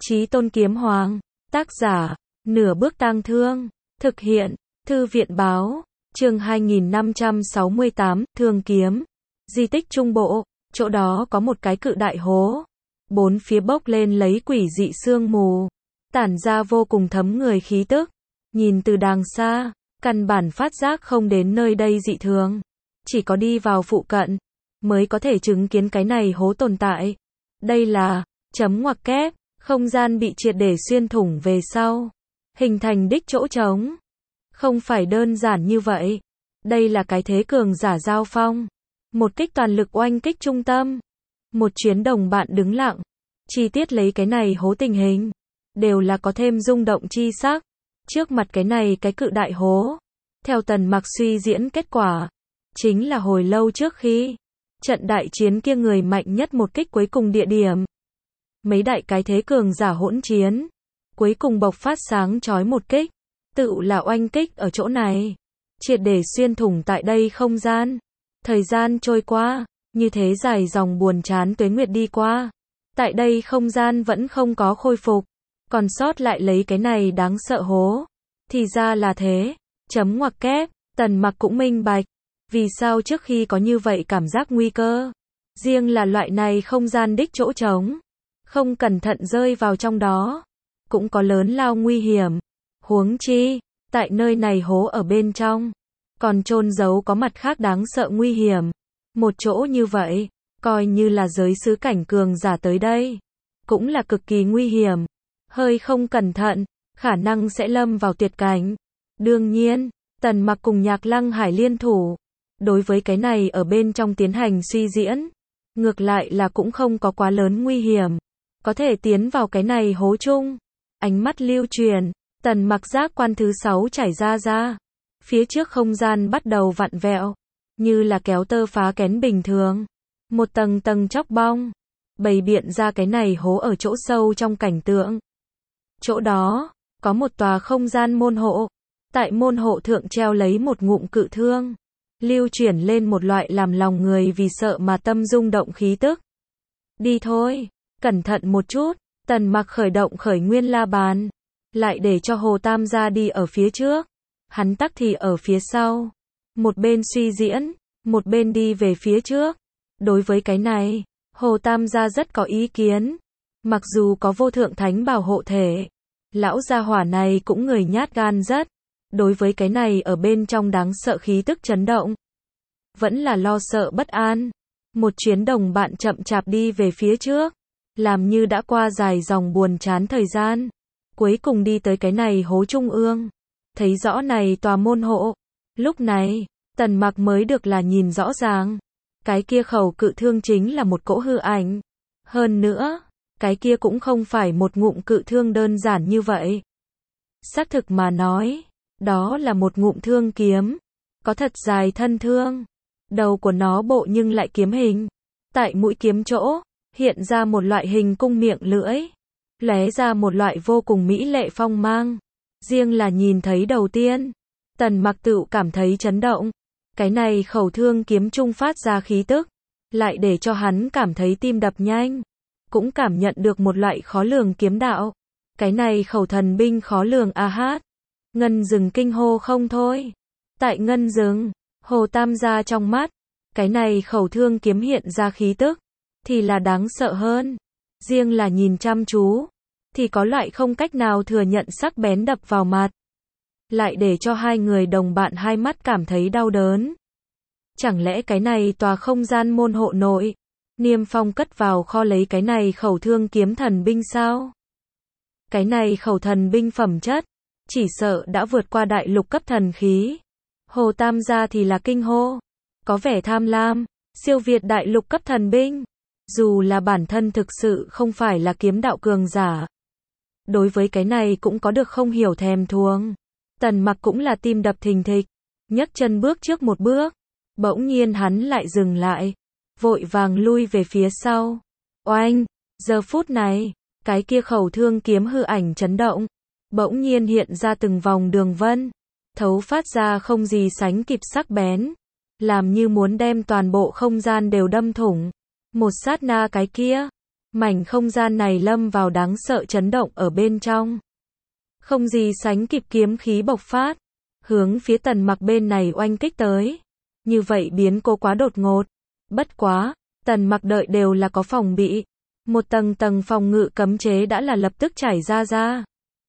Chí Tôn Kiếm Hoàng. Tác giả, Nửa Bước Tang Thương. Thực hiện, Thư viện Báo. Chương 2568, Thương Kiếm. Di tích Trung Bộ. Chỗ đó có một cái cự đại hố. Bốn phía bốc lên lấy quỷ dị sương mù. Tản ra vô cùng thấm người khí tức. Nhìn từ đàng xa, căn bản phát giác không đến nơi đây dị thường. Chỉ có đi vào phụ cận, mới có thể chứng kiến cái này hố tồn tại. Đây là, chấm ngoặc kép, không gian bị triệt để xuyên thủng về sau. Hình thành đích chỗ trống. Không phải đơn giản như vậy. Đây là cái thế cường giả giao phong. Một kích toàn lực oanh kích trung tâm. Một chuyến đồng bạn đứng lặng. Chi tiết lấy cái này hố tình hình. Đều là có thêm rung động chi sắc. Trước mặt cái này cái cự đại hố. Theo Tần Mặc suy diễn kết quả. Chính là hồi lâu trước khi. Trận đại chiến kia người mạnh nhất một kích cuối cùng địa điểm. Mấy đại cái thế cường giả hỗn chiến. Cuối cùng bộc phát sáng chói một kích. Tự là oanh kích ở chỗ này. Triệt để xuyên thủng tại đây không gian. Thời gian trôi qua. Như thế dài dòng buồn chán tuế nguyệt đi qua. Tại đây không gian vẫn không có khôi phục. Còn sót lại lấy cái này đáng sợ hố. Thì ra là thế. Chấm ngoặc kép. Tần Mặc cũng minh bạch. Vì sao trước khi có như vậy cảm giác nguy cơ. Riêng là loại này không gian đích chỗ trống. Không cẩn thận rơi vào trong đó. Cũng có lớn lao nguy hiểm. Huống chi. Tại nơi này hố ở bên trong. Còn chôn giấu có mặt khác đáng sợ nguy hiểm. Một chỗ như vậy. Coi như là giới sứ cảnh cường giả tới đây. Cũng là cực kỳ nguy hiểm. Hơi không cẩn thận. Khả năng sẽ lâm vào tuyệt cảnh. Đương nhiên. Tần Mặc cùng Nhạc Lăng Hải liên thủ. Đối với cái này ở bên trong tiến hành suy diễn. Ngược lại là cũng không có quá lớn nguy hiểm. Có thể tiến vào cái này hố chung. Ánh mắt lưu truyền. Tần Mặc giác quan thứ 6 trải ra. Phía trước không gian bắt đầu vặn vẹo. Như là kéo tơ phá kén bình thường. Một tầng tầng chóc bong. Bày biện ra cái này hố ở chỗ sâu trong cảnh tượng. Chỗ đó, có một tòa không gian môn hộ. Tại môn hộ thượng treo lấy một ngụm cự thương. Lưu chuyển lên một loại làm lòng người vì sợ mà tâm rung động khí tức. Đi thôi, cẩn thận một chút. Tần Mặc khởi động khởi nguyên la bàn. Lại để cho Hồ Tam gia đi ở phía trước. Hắn tắc thì ở phía sau. Một bên suy diễn, một bên đi về phía trước. Đối với cái này, Hồ Tam gia rất có ý kiến. Mặc dù có vô thượng thánh bảo hộ thể. Lão gia hỏa này cũng người nhát gan rất. Đối với cái này ở bên trong đáng sợ khí tức chấn động. Vẫn là lo sợ bất an. Một chuyến đồng bạn chậm chạp đi về phía trước. Làm như đã qua dài dòng buồn chán thời gian. Cuối cùng đi tới cái này hố trung ương. Thấy rõ này tòa môn hộ. Lúc này, Tần Mặc mới được là nhìn rõ ràng. Cái kia khẩu cự thương chính là một cỗ hư ảnh. Hơn nữa, cái kia cũng không phải một ngụm cự thương đơn giản như vậy. Xác thực mà nói, đó là một ngụm thương kiếm. Có thật dài thân thương. Đầu của nó bộ nhưng lại kiếm hình. Tại mũi kiếm chỗ, hiện ra một loại hình cung miệng lưỡi. Lóe ra một loại vô cùng mỹ lệ phong mang. Riêng là nhìn thấy đầu tiên. Tần Mặc tự cảm thấy chấn động. Cái này khẩu thương kiếm trung phát ra khí tức. Lại để cho hắn cảm thấy tim đập nhanh. Cũng cảm nhận được một loại khó lường kiếm đạo. Cái này khẩu thần binh khó lường a hát. Ngân rừng kinh hô không thôi. Tại ngân rừng, Hồ Tam gia trong mắt. Cái này khẩu thương kiếm hiện ra khí tức. Thì là đáng sợ hơn. Riêng là nhìn chăm chú. Thì có loại không cách nào thừa nhận sắc bén đập vào mặt. Lại để cho hai người đồng bạn hai mắt cảm thấy đau đớn. Chẳng lẽ cái này tòa không gian môn hộ nội. Niêm Phong cất vào kho lấy cái này khẩu thương kiếm thần binh sao? Cái này khẩu thần binh phẩm chất. Chỉ sợ đã vượt qua đại lục cấp thần khí. Hồ Tam gia thì là kinh hô. Có vẻ tham lam. Siêu việt đại lục cấp thần binh. Dù là bản thân thực sự không phải là kiếm đạo cường giả. Đối với cái này cũng có được không hiểu thèm thuồng. Tần Mặc cũng là tim đập thình thịch. Nhấc chân bước trước một bước. Bỗng nhiên hắn lại dừng lại. Vội vàng lui về phía sau. Oanh! Giờ phút này, cái kia khẩu thương kiếm hư ảnh chấn động. Bỗng nhiên hiện ra từng vòng đường vân. Thấu phát ra không gì sánh kịp sắc bén. Làm như muốn đem toàn bộ không gian đều đâm thủng. Một sát na cái kia. Mảnh không gian này lâm vào đáng sợ chấn động ở bên trong. Không gì sánh kịp kiếm khí bộc phát, hướng phía Tần Mặc bên này oanh kích tới. Như vậy biến cố quá đột ngột. Bất quá, Tần Mặc đợi đều là có phòng bị. Một tầng tầng phòng ngự cấm chế đã là lập tức chảy ra.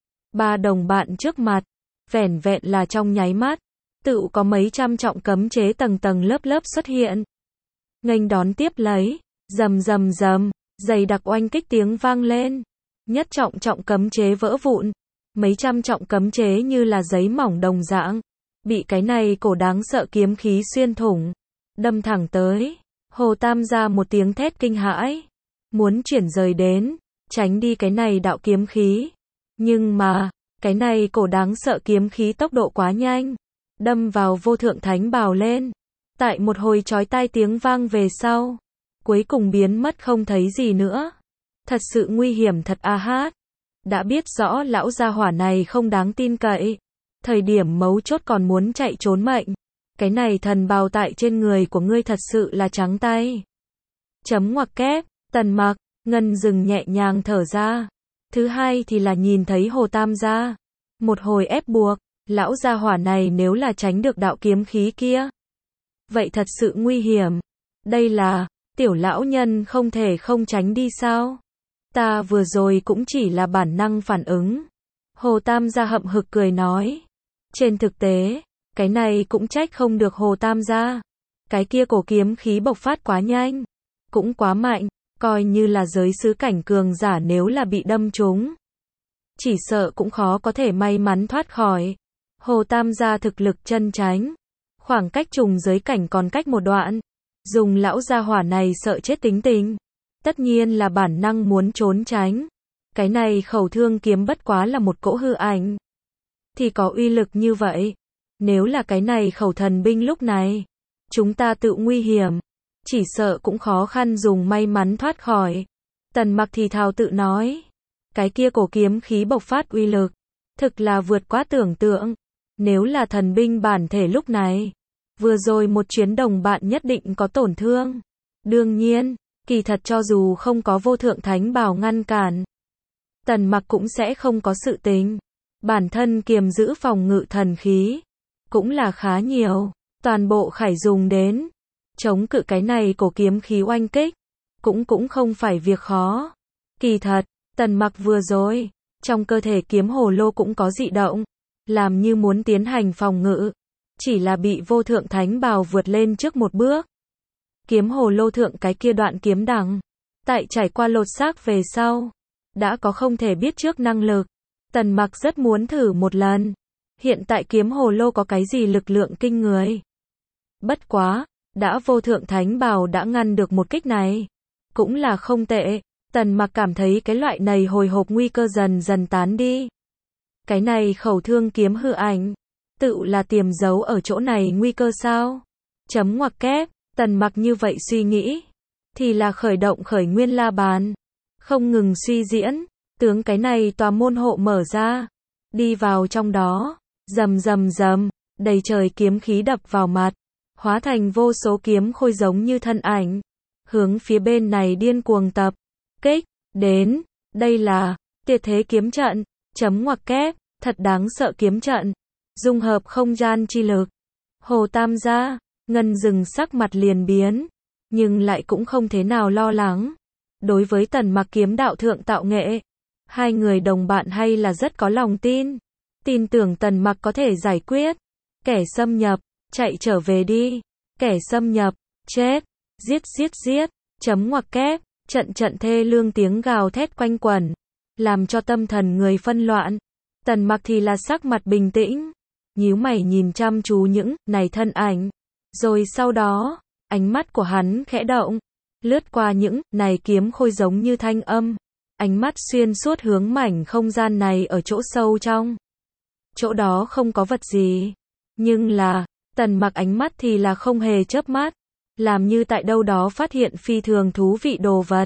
Ba đồng bạn trước mặt, vẻn vẹn là trong nháy mắt, tự có mấy trăm trọng cấm chế tầng tầng lớp lớp xuất hiện. Nghênh đón tiếp lấy, rầm rầm rầm, dày đặc oanh kích tiếng vang lên. Nhất trọng trọng cấm chế vỡ vụn, mấy trăm trọng cấm chế như là giấy mỏng đồng dạng, bị cái này cổ đáng sợ kiếm khí xuyên thủng, đâm thẳng tới. Hồ Tam ra một tiếng thét kinh hãi, muốn chuyển rời đến, tránh đi cái này đạo kiếm khí. Nhưng mà, cái này cổ đáng sợ kiếm khí tốc độ quá nhanh, đâm vào vô thượng thánh bào lên. Tại một hồi chói tai tiếng vang về sau, cuối cùng biến mất không thấy gì nữa. Thật sự nguy hiểm thật a hát. Đã biết rõ lão gia hỏa này không đáng tin cậy. Thời điểm mấu chốt còn muốn chạy trốn mệnh. Cái này thần bào tại trên người của ngươi thật sự là trắng tay. Chấm ngoặc kép, Tần Mặc, Ngân dừng nhẹ nhàng thở ra. Thứ hai thì là nhìn thấy Hồ Tam gia. Một hồi ép buộc, lão gia hỏa này nếu là tránh được đạo kiếm khí kia, vậy thật sự nguy hiểm. Đây là, tiểu lão nhân không thể không tránh đi sao? Ta vừa rồi cũng chỉ là bản năng phản ứng. Hồ Tam gia hậm hực cười nói. Trên thực tế, cái này cũng trách không được Hồ Tam gia. Cái kia cổ kiếm khí bộc phát quá nhanh, cũng quá mạnh, coi như là giới sứ cảnh cường giả nếu là bị đâm trúng, chỉ sợ cũng khó có thể may mắn thoát khỏi. Hồ Tam gia thực lực chân chánh, khoảng cách trùng giới cảnh còn cách một đoạn. Dùng lão gia hỏa này sợ chết tính tình, tất nhiên là bản năng muốn trốn tránh. Cái này khẩu thương kiếm bất quá là một cỗ hư ảnh, thì có uy lực như vậy. Nếu là cái này khẩu thần binh lúc này, chúng ta tự nguy hiểm, chỉ sợ cũng khó khăn dùng may mắn thoát khỏi. Tần Mặc thì thào tự nói, cái kia cổ kiếm khí bộc phát uy lực, thực là vượt quá tưởng tượng. Nếu là thần binh bản thể lúc này, vừa rồi một chuyến đồng bạn nhất định có tổn thương. Đương nhiên, kỳ thật cho dù không có vô thượng thánh bào ngăn cản, Tần Mặc cũng sẽ không có sự tình. Bản thân kiềm giữ phòng ngự thần khí, cũng là khá nhiều. Toàn bộ khải dùng đến chống cự cái này cổ kiếm khí oanh kích, cũng không phải việc khó. Kỳ thật, Tần Mặc vừa rồi, trong cơ thể kiếm hồ lô cũng có dị động, làm như muốn tiến hành phòng ngự, chỉ là bị vô thượng thánh bào vượt lên trước một bước. Kiếm hồ lô thượng cái kia đoạn kiếm đằng, tại trải qua lột xác về sau, đã có không thể biết trước năng lực. Tần Mặc rất muốn thử một lần. Hiện tại kiếm hồ lô có cái gì lực lượng kinh người. Bất quá, đã vô thượng thánh bào đã ngăn được một kích này, cũng là không tệ. Tần Mặc cảm thấy cái loại này hồi hộp nguy cơ dần dần tán đi. Cái này khẩu thương kiếm hư ảnh, tự là tiềm giấu ở chỗ này nguy cơ sao? Chấm ngoặc kép, Tần Mặc như vậy suy nghĩ, thì là khởi động khởi nguyên la bàn, không ngừng suy diễn, tướng cái này tòa môn hộ mở ra, đi vào trong đó, rầm rầm rầm, đầy trời kiếm khí đập vào mặt, hóa thành vô số kiếm khôi giống như thân ảnh, hướng phía bên này điên cuồng tập kích đến. Đây là tuyệt thế kiếm trận, chấm ngoặc kép, thật đáng sợ kiếm trận, dung hợp không gian chi lực. Hồ Tam gia, Ngân dừng sắc mặt liền biến, nhưng lại cũng không thế nào lo lắng. Đối với Tần Mặc kiếm đạo thượng tạo nghệ, hai người đồng bạn hay là rất có lòng tin, tin tưởng Tần Mặc có thể giải quyết. Kẻ xâm nhập, chạy trở về đi. Kẻ xâm nhập, chết, giết giết giết, chấm ngoặc kép, trận trận thê lương tiếng gào thét quanh quẩn, làm cho tâm thần người phân loạn. Tần Mặc thì là sắc mặt bình tĩnh, nhíu mày nhìn chăm chú những này thân ảnh, rồi sau đó, ánh mắt của hắn khẽ động, lướt qua những này kiếm khôi giống như thanh âm, ánh mắt xuyên suốt hướng mảnh không gian này ở chỗ sâu trong. Chỗ đó không có vật gì, nhưng là, Tần Mặc ánh mắt thì là không hề chớp mắt, làm như tại đâu đó phát hiện phi thường thú vị đồ vật.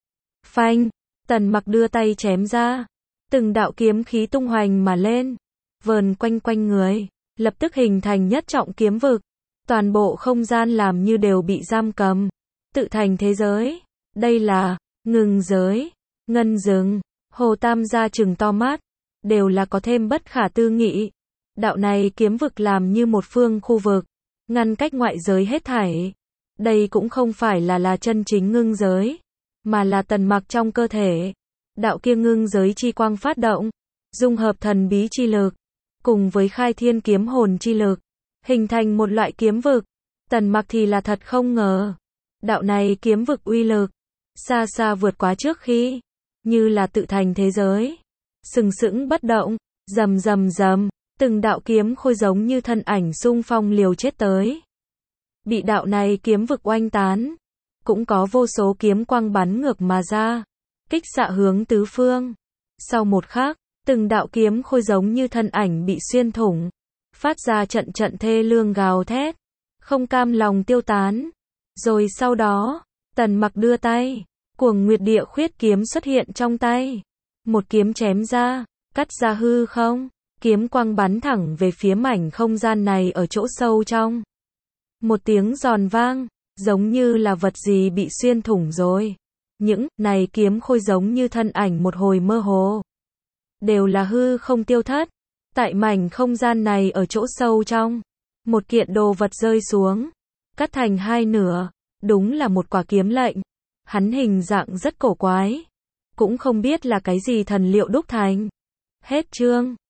Phanh, Tần Mặc đưa tay chém ra, từng đạo kiếm khí tung hoành mà lên, vờn quanh quanh người, lập tức hình thành nhất trọng kiếm vực. Toàn bộ không gian làm như đều bị giam cầm, tự thành thế giới. Đây là ngưng giới, ngân dừng. Hồ Tam gia trừng to mắt, đều là có thêm bất khả tư nghị. Đạo này kiếm vực làm như một phương khu vực, ngăn cách ngoại giới hết thảy. Đây cũng không phải là chân chính ngưng giới, mà là Tần Mặc trong cơ thể. Đạo kia ngưng giới chi quang phát động, dung hợp thần bí chi lực, cùng với khai thiên kiếm hồn chi lực, hình thành một loại kiếm vực. Tần Mặc thì là thật không ngờ, đạo này kiếm vực uy lực, xa xa vượt quá trước khi, như là tự thành thế giới, sừng sững bất động, rầm rầm rầm, từng đạo kiếm khôi giống như thân ảnh xung phong liều chết tới. Bị đạo này kiếm vực oanh tán, cũng có vô số kiếm quang bắn ngược mà ra, kích xạ hướng tứ phương. Sau một khắc, từng đạo kiếm khôi giống như thân ảnh bị xuyên thủng, phát ra trận trận thê lương gào thét, không cam lòng tiêu tán. Rồi sau đó, Tần Mặc đưa tay, Cuồng Nguyệt Địa Khuyết kiếm xuất hiện trong tay. Một kiếm chém ra, cắt ra hư không, kiếm quang bắn thẳng về phía mảnh không gian này ở chỗ sâu trong. Một tiếng giòn vang, giống như là vật gì bị xuyên thủng rồi. Những này kiếm khôi giống như thân ảnh một hồi mơ hồ, đều là hư không tiêu thất. Tại mảnh không gian này ở chỗ sâu trong, một kiện đồ vật rơi xuống, cắt thành hai nửa, đúng là một quả kiếm lệnh. Hắn hình dạng rất cổ quái, cũng không biết là cái gì thần liệu đúc thành. Hết chương.